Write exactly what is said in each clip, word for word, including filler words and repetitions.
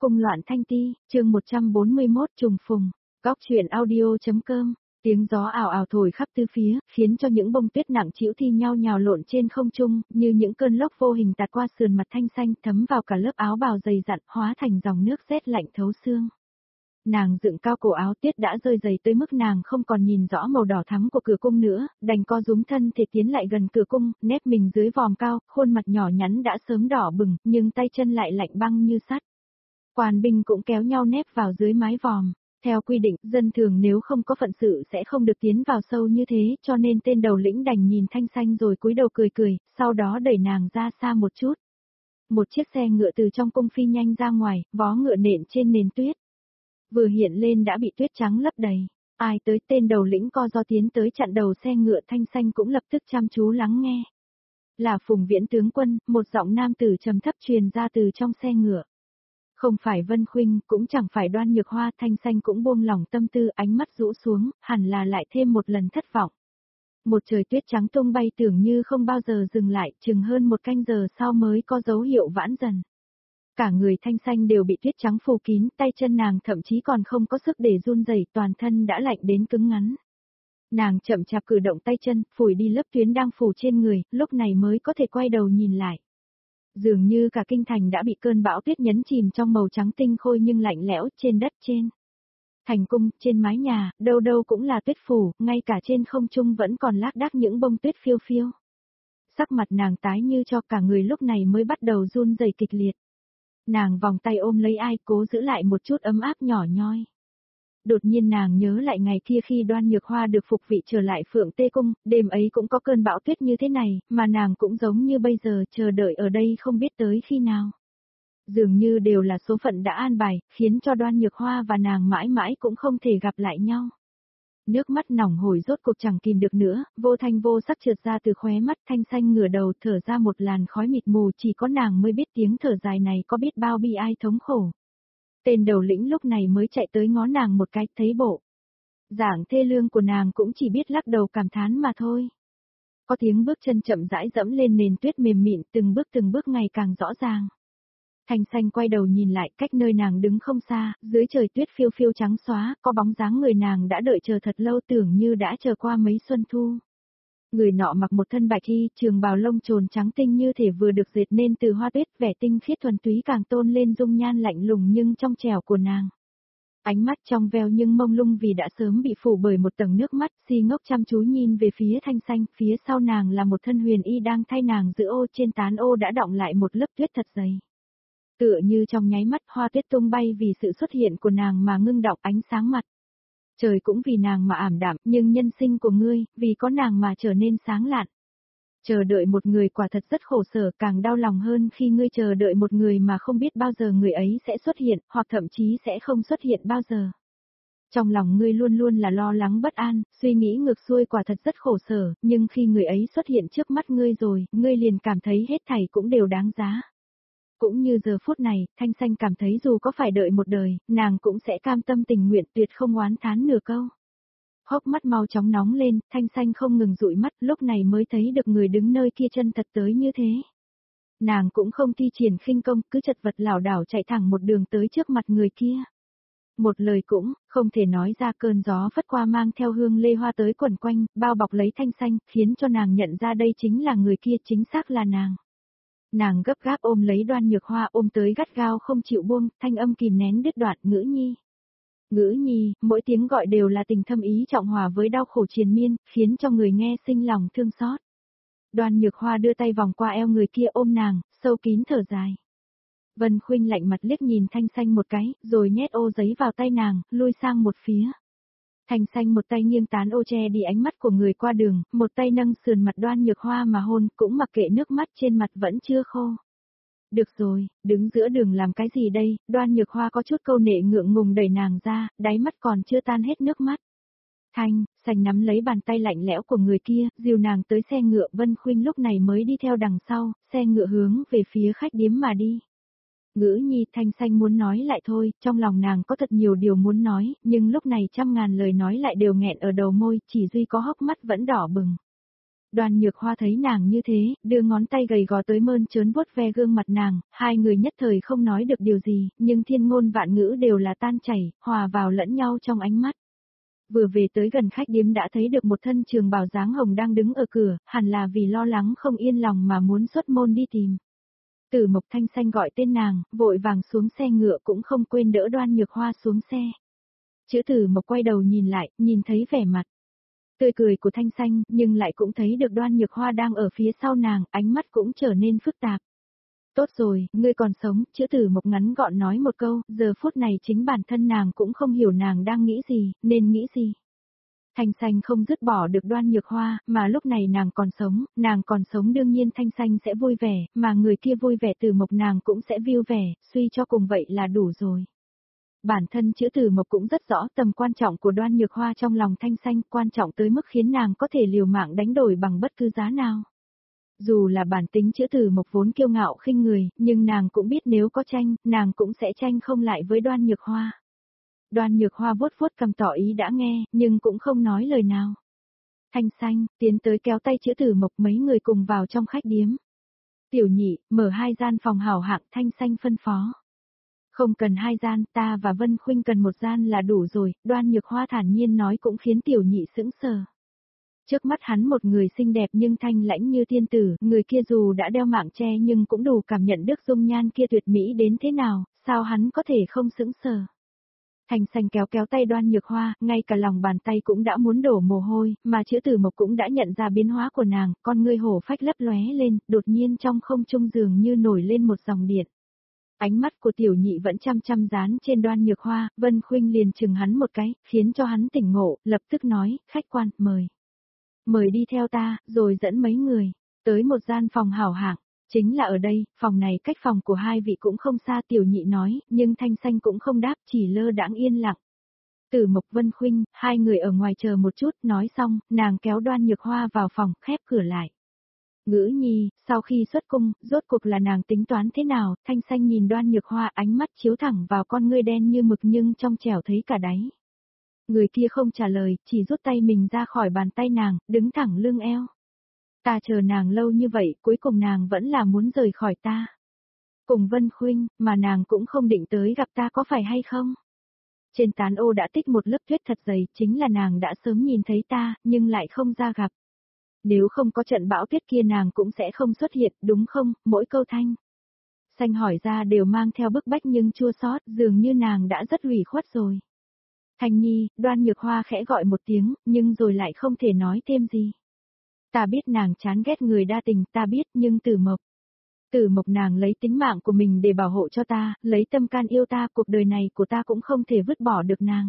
Cung loạn thanh ti, chương một trăm bốn mươi mốt trùng phùng, góc truyện audio.com, tiếng gió ảo ảo thổi khắp tứ phía, khiến cho những bông tuyết nặng trĩu thi nhau nhào lộn trên không trung, như những cơn lốc vô hình tạt qua sườn mặt Thanh Xanh, thấm vào cả lớp áo bào dày dặn, hóa thành dòng nước rét lạnh thấu xương. Nàng dựng cao cổ áo, tuyết đã rơi dày tới mức nàng không còn nhìn rõ màu đỏ thắm của cửa cung nữa, đành co rúm thân thể tiến lại gần cửa cung, nép mình dưới vòm cao, khuôn mặt nhỏ nhắn đã sớm đỏ bừng, nhưng tay chân lại lạnh băng như sắt. Quan binh cũng kéo nhau nép vào dưới mái vòm. Theo quy định, dân thường nếu không có phận sự sẽ không được tiến vào sâu như thế, cho nên tên đầu lĩnh đành nhìn Thanh Xanh rồi cúi đầu cười cười, sau đó đẩy nàng ra xa một chút. Một chiếc xe ngựa từ trong cung phi nhanh ra ngoài, vó ngựa nện trên nền tuyết. Vừa hiện lên đã bị tuyết trắng lấp đầy. Ai tới, tên đầu lĩnh co do tiến tới chặn đầu xe ngựa. Thanh Xanh cũng lập tức chăm chú lắng nghe. Là Phùng Viễn tướng quân, một giọng nam tử trầm thấp truyền ra từ trong xe ngựa. Không phải Vân Khuynh, cũng chẳng phải Đoan Nhược Hoa. Thanh Xanh cũng buông lỏng tâm tư, ánh mắt rũ xuống, hẳn là lại thêm một lần thất vọng. Một trời tuyết trắng tung bay tưởng như không bao giờ dừng lại, chừng hơn một canh giờ sau mới có dấu hiệu vãn dần. Cả người Thanh Xanh đều bị tuyết trắng phủ kín, tay chân nàng thậm chí còn không có sức để run rẩy, toàn thân đã lạnh đến cứng ngắn. Nàng chậm chạp cử động tay chân, phủi đi lớp tuyến đang phủ trên người, lúc này mới có thể quay đầu nhìn lại. Dường như cả kinh thành đã bị cơn bão tuyết nhấn chìm trong màu trắng tinh khôi nhưng lạnh lẽo. Trên đất, trên thành cung, trên mái nhà, đâu đâu cũng là tuyết phủ, ngay cả trên không trung vẫn còn lác đác những bông tuyết phiêu phiêu. Sắc mặt nàng tái như cho, cả người lúc này mới bắt đầu run rẩy kịch liệt. Nàng vòng tay ôm lấy ai, cố giữ lại một chút ấm áp nhỏ nhoi. Đột nhiên nàng nhớ lại ngày kia khi Đoan Nhược Hoa được phục vị trở lại Phượng Tê Cung, đêm ấy cũng có cơn bão tuyết như thế này, mà nàng cũng giống như bây giờ chờ đợi ở đây không biết tới khi nào. Dường như đều là số phận đã an bài, khiến cho Đoan Nhược Hoa và nàng mãi mãi cũng không thể gặp lại nhau. Nước mắt nỏng hổi rốt cuộc chẳng kìm được nữa, vô thanh vô sắc trượt ra từ khóe mắt. Thanh Xanh ngửa đầu thở ra một làn khói mịt mù, chỉ có nàng mới biết tiếng thở dài này có biết bao bi ai thống khổ. Tên đầu lĩnh lúc này mới chạy tới ngó nàng một cái, thấy bộ dạng thê lương của nàng cũng chỉ biết lắc đầu cảm thán mà thôi. Có tiếng bước chân chậm rãi dẫm lên nền tuyết mềm mịn, từng bước từng bước ngày càng rõ ràng. Thanh Xanh quay đầu nhìn lại, cách nơi nàng đứng không xa, dưới trời tuyết phiêu phiêu trắng xóa, có bóng dáng người nàng đã đợi chờ thật lâu, tưởng như đã chờ qua mấy xuân thu. Người nọ mặc một thân bạch y, trường bào lông trồn trắng tinh như thể vừa được dệt nên từ hoa tuyết, vẻ tinh khiết thuần túy càng tôn lên dung nhan lạnh lùng nhưng trong trẻo của nàng. Ánh mắt trong veo nhưng mông lung vì đã sớm bị phủ bởi một tầng nước mắt, si ngốc chăm chú nhìn về phía Thanh Xanh, phía sau nàng là một thân huyền y đang thay nàng giữ ô, trên tán ô đã đọng lại một lớp tuyết thật dày. Tựa như trong nháy mắt hoa tuyết tung bay vì sự xuất hiện của nàng mà ngưng đọng ánh sáng mặt. Trời cũng vì nàng mà ảm đạm, nhưng nhân sinh của ngươi, vì có nàng mà trở nên sáng lạn. Chờ đợi một người quả thật rất khổ sở, càng đau lòng hơn khi ngươi chờ đợi một người mà không biết bao giờ người ấy sẽ xuất hiện, hoặc thậm chí sẽ không xuất hiện bao giờ. Trong lòng ngươi luôn luôn là lo lắng bất an, suy nghĩ ngược xuôi, quả thật rất khổ sở, nhưng khi người ấy xuất hiện trước mắt ngươi rồi, ngươi liền cảm thấy hết thảy cũng đều đáng giá. Cũng như giờ phút này, Thanh Xanh cảm thấy dù có phải đợi một đời, nàng cũng sẽ cam tâm tình nguyện, tuyệt không oán thán nửa câu. Hốc mắt mau chóng nóng lên, Thanh Xanh không ngừng dụi mắt, lúc này mới thấy được người đứng nơi kia chân thật tới như thế. Nàng cũng không thi triển khinh công, cứ chật vật lảo đảo chạy thẳng một đường tới trước mặt người kia. Một lời cũng không thể nói ra, cơn gió phất qua mang theo hương lê hoa tới quẩn quanh, bao bọc lấy Thanh Xanh, khiến cho nàng nhận ra đây chính là người kia, chính xác là nàng. Nàng gấp gáp ôm lấy Đoan Nhược Hoa, ôm tới gắt gao không chịu buông, thanh âm kìm nén đứt đoạn, Ngữ Nhi. Ngữ Nhi, mỗi tiếng gọi đều là tình thâm ý trọng hòa với đau khổ triền miên, khiến cho người nghe sinh lòng thương xót. Đoan Nhược Hoa đưa tay vòng qua eo người kia ôm nàng, sâu kín thở dài. Vân Khuynh lạnh mặt liếc nhìn Thanh Xanh một cái, rồi nhét ô giấy vào tay nàng, lui sang một phía. Thanh Xanh một tay nghiêng tán ô che đi ánh mắt của người qua đường, một tay nâng sườn mặt Đoan Nhược Hoa mà hôn, cũng mặc kệ nước mắt trên mặt vẫn chưa khô. Được rồi, đứng giữa đường làm cái gì đây? Đoan Nhược Hoa có chút câu nệ ngượng ngùng đẩy nàng ra, đáy mắt còn chưa tan hết nước mắt. Thanh Xanh nắm lấy bàn tay lạnh lẽo của người kia, dìu nàng tới xe ngựa. Vân Khuynh lúc này mới đi theo đằng sau, xe ngựa hướng về phía khách điếm mà đi. Ngữ Nhi, Thanh Xanh muốn nói lại thôi, trong lòng nàng có thật nhiều điều muốn nói, nhưng lúc này trăm ngàn lời nói lại đều nghẹn ở đầu môi, chỉ duy có hốc mắt vẫn đỏ bừng. Đoan Nhược Hoa thấy nàng như thế, đưa ngón tay gầy gò tới mơn trớn vuốt ve gương mặt nàng, hai người nhất thời không nói được điều gì, nhưng thiên ngôn vạn ngữ đều là tan chảy, hòa vào lẫn nhau trong ánh mắt. Vừa về tới gần khách điếm đã thấy được một thân trường bào dáng hồng đang đứng ở cửa, hẳn là vì lo lắng không yên lòng mà muốn xuất môn đi tìm. Tử Mộc Thanh Xanh gọi tên nàng, vội vàng xuống xe ngựa cũng không quên đỡ Đoan Nhược Hoa xuống xe. Chữ Tử Mộc quay đầu nhìn lại, nhìn thấy vẻ mặt tươi cười của Thanh Xanh, nhưng lại cũng thấy được Đoan Nhược Hoa đang ở phía sau nàng, ánh mắt cũng trở nên phức tạp. Tốt rồi, ngươi còn sống, Chữ Tử Mộc ngắn gọn nói một câu, giờ phút này chính bản thân nàng cũng không hiểu nàng đang nghĩ gì, nên nghĩ gì. Thanh Xanh không dứt bỏ được Đoan Nhược Hoa, mà lúc này nàng còn sống, nàng còn sống đương nhiên Thanh Xanh sẽ vui vẻ, mà người kia vui vẻ Tử Mộc nàng cũng sẽ vui vẻ, suy cho cùng vậy là đủ rồi. Bản thân Chữ Tử Mộc cũng rất rõ tầm quan trọng của Đoan Nhược Hoa trong lòng Thanh Xanh, quan trọng tới mức khiến nàng có thể liều mạng đánh đổi bằng bất cứ giá nào. Dù là bản tính Chữ Tử Mộc vốn kiêu ngạo khinh người, nhưng nàng cũng biết nếu có tranh, nàng cũng sẽ tranh không lại với Đoan Nhược Hoa. Đoan Nhược Hoa vuốt vuốt cầm tỏ ý đã nghe, nhưng cũng không nói lời nào. Thanh Xanh, tiến tới kéo tay Chữ Tử Mộc mấy người cùng vào trong khách điếm. Tiểu Nhị, mở hai gian phòng hảo hạng, Thanh Xanh phân phó. Không cần hai gian, ta và Vân Khuynh cần một gian là đủ rồi, Đoan Nhược Hoa thản nhiên nói cũng khiến Tiểu Nhị sững sờ. Trước mắt hắn một người xinh đẹp nhưng thanh lãnh như tiên tử, người kia dù đã đeo mạng che nhưng cũng đủ cảm nhận được dung nhan kia tuyệt mỹ đến thế nào, sao hắn có thể không sững sờ. Thanh Xanh kéo kéo tay Đoan Nhược Hoa, ngay cả lòng bàn tay cũng đã muốn đổ mồ hôi, mà Chữ Tử Mộc cũng đã nhận ra biến hóa của nàng, con ngươi hổ phách lấp lóe lên, đột nhiên trong không trung dường như nổi lên một dòng điện. Ánh mắt của Tiểu Nhị vẫn chăm chăm dán trên Đoan Nhược Hoa, Vân Khuynh liền chừng hắn một cái, khiến cho hắn tỉnh ngộ, lập tức nói, khách quan, mời. Mời đi theo ta, rồi dẫn mấy người, tới một gian phòng hảo hạng, chính là ở đây, phòng này cách phòng của hai vị cũng không xa Tiểu Nhị nói, nhưng Thanh Xanh cũng không đáp, chỉ lơ đãng yên lặng. Tử Mộc Vân Khuynh, hai người ở ngoài chờ một chút, nói xong, nàng kéo Đoan Nhược Hoa vào phòng, khép cửa lại. Ngữ Nhi, sau khi xuất cung, rốt cuộc là nàng tính toán thế nào, Thanh Xanh nhìn Đoan Nhược Hoa ánh mắt chiếu thẳng vào con ngươi đen như mực nhưng trong trẻo thấy cả đáy. Người kia không trả lời, chỉ rút tay mình ra khỏi bàn tay nàng, đứng thẳng lưng eo. Ta chờ nàng lâu như vậy, cuối cùng nàng vẫn là muốn rời khỏi ta. Cùng Vân Khuynh, mà nàng cũng không định tới gặp ta có phải hay không? Trên tán ô đã tích một lớp tuyết thật dày, chính là nàng đã sớm nhìn thấy ta, nhưng lại không ra gặp. Nếu không có trận bão tuyết kia nàng cũng sẽ không xuất hiện, đúng không? Mỗi câu Thanh Xanh hỏi ra đều mang theo bức bách nhưng chua xót, dường như nàng đã rất ủy khuất rồi. Thanh Nhi, Đoan Nhược Hoa khẽ gọi một tiếng, nhưng rồi lại không thể nói thêm gì. Ta biết nàng chán ghét người đa tình, ta biết, nhưng Tử Mộc. Tử Mộc nàng lấy tính mạng của mình để bảo hộ cho ta, lấy tâm can yêu ta, cuộc đời này của ta cũng không thể vứt bỏ được nàng.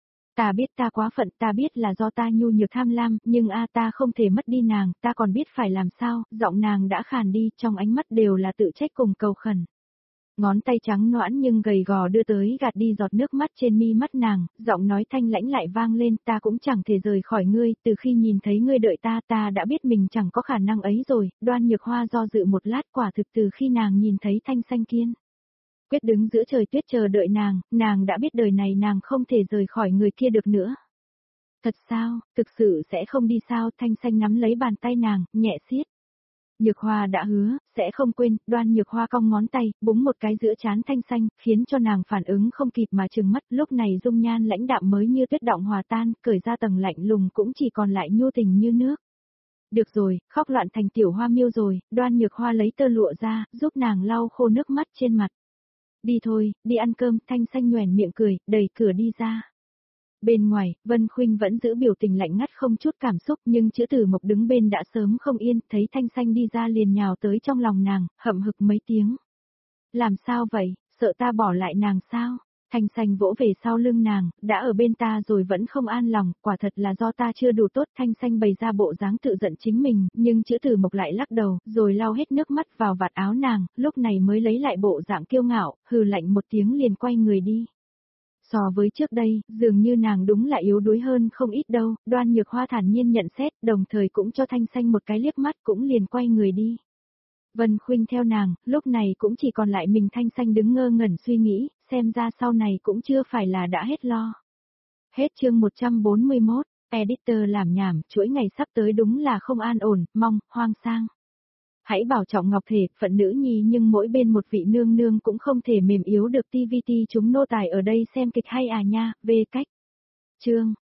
Ta biết ta quá phận, ta biết là do ta nhu nhược tham lam, nhưng a ta không thể mất đi nàng, ta còn biết phải làm sao, giọng nàng đã khàn đi, trong ánh mắt đều là tự trách cùng cầu khẩn. Ngón tay trắng noãn nhưng gầy gò đưa tới gạt đi giọt nước mắt trên mi mắt nàng, giọng nói thanh lãnh lại vang lên, ta cũng chẳng thể rời khỏi ngươi, từ khi nhìn thấy ngươi đợi ta ta đã biết mình chẳng có khả năng ấy rồi. Đoan Nhược Hoa do dự một lát, quả thực từ khi nàng nhìn thấy Thanh Xanh kiên quyết đứng giữa trời tuyết chờ đợi nàng, nàng đã biết đời này nàng không thể rời khỏi người kia được nữa. Thật sao, thực sự sẽ không đi sao? Thanh Xanh nắm lấy bàn tay nàng, nhẹ siết. Nhược Hoa đã hứa, sẽ không quên. Đoan Nhược Hoa cong ngón tay, búng một cái giữa trán Thanh Xanh, khiến cho nàng phản ứng không kịp mà trừng mắt. Lúc này dung nhan lãnh đạm mới như tuyết động hòa tan, cởi ra tầng lạnh lùng cũng chỉ còn lại nhu tình như nước. Được rồi, khóc loạn thành tiểu hoa miêu rồi. Đoan Nhược Hoa lấy tơ lụa ra, giúp nàng lau khô nước mắt trên mặt. Đi thôi, đi ăn cơm. Thanh Xanh nhoẻn miệng cười, đẩy cửa đi ra. Bên ngoài, Vân Khuynh vẫn giữ biểu tình lạnh ngắt không chút cảm xúc, nhưng Chữ Tử Mộc đứng bên đã sớm không yên, thấy Thanh Xanh đi ra liền nhào tới trong lòng nàng, hậm hực mấy tiếng. Làm sao vậy, sợ ta bỏ lại nàng sao? Thanh Xanh vỗ về sau lưng nàng, đã ở bên ta rồi vẫn không an lòng, quả thật là do ta chưa đủ tốt. Thanh Xanh bày ra bộ dáng tự giận chính mình, nhưng Chữ Tử Mộc lại lắc đầu, rồi lau hết nước mắt vào vạt áo nàng, lúc này mới lấy lại bộ dạng kiêu ngạo, hừ lạnh một tiếng liền quay người đi. So với trước đây, dường như nàng đúng là yếu đuối hơn không ít đâu. Đoan Nhược Hoa thản nhiên nhận xét, đồng thời cũng cho Thanh Xanh một cái liếc mắt cũng liền quay người đi. Vân Khuynh theo nàng, lúc này cũng chỉ còn lại mình Thanh Xanh đứng ngơ ngẩn suy nghĩ, xem ra sau này cũng chưa phải là đã hết lo. Hết chương một trăm bốn mươi mốt. Editor làm nhảm, chuỗi ngày sắp tới đúng là không an ổn, mong, hoang sang. Hãy bảo trọng ngọc thể, phận nữ nhi nhưng mỗi bên một vị nương nương cũng không thể mềm yếu được ti vi ti chúng nô tài ở đây xem kịch hay à nha, về cách. Chương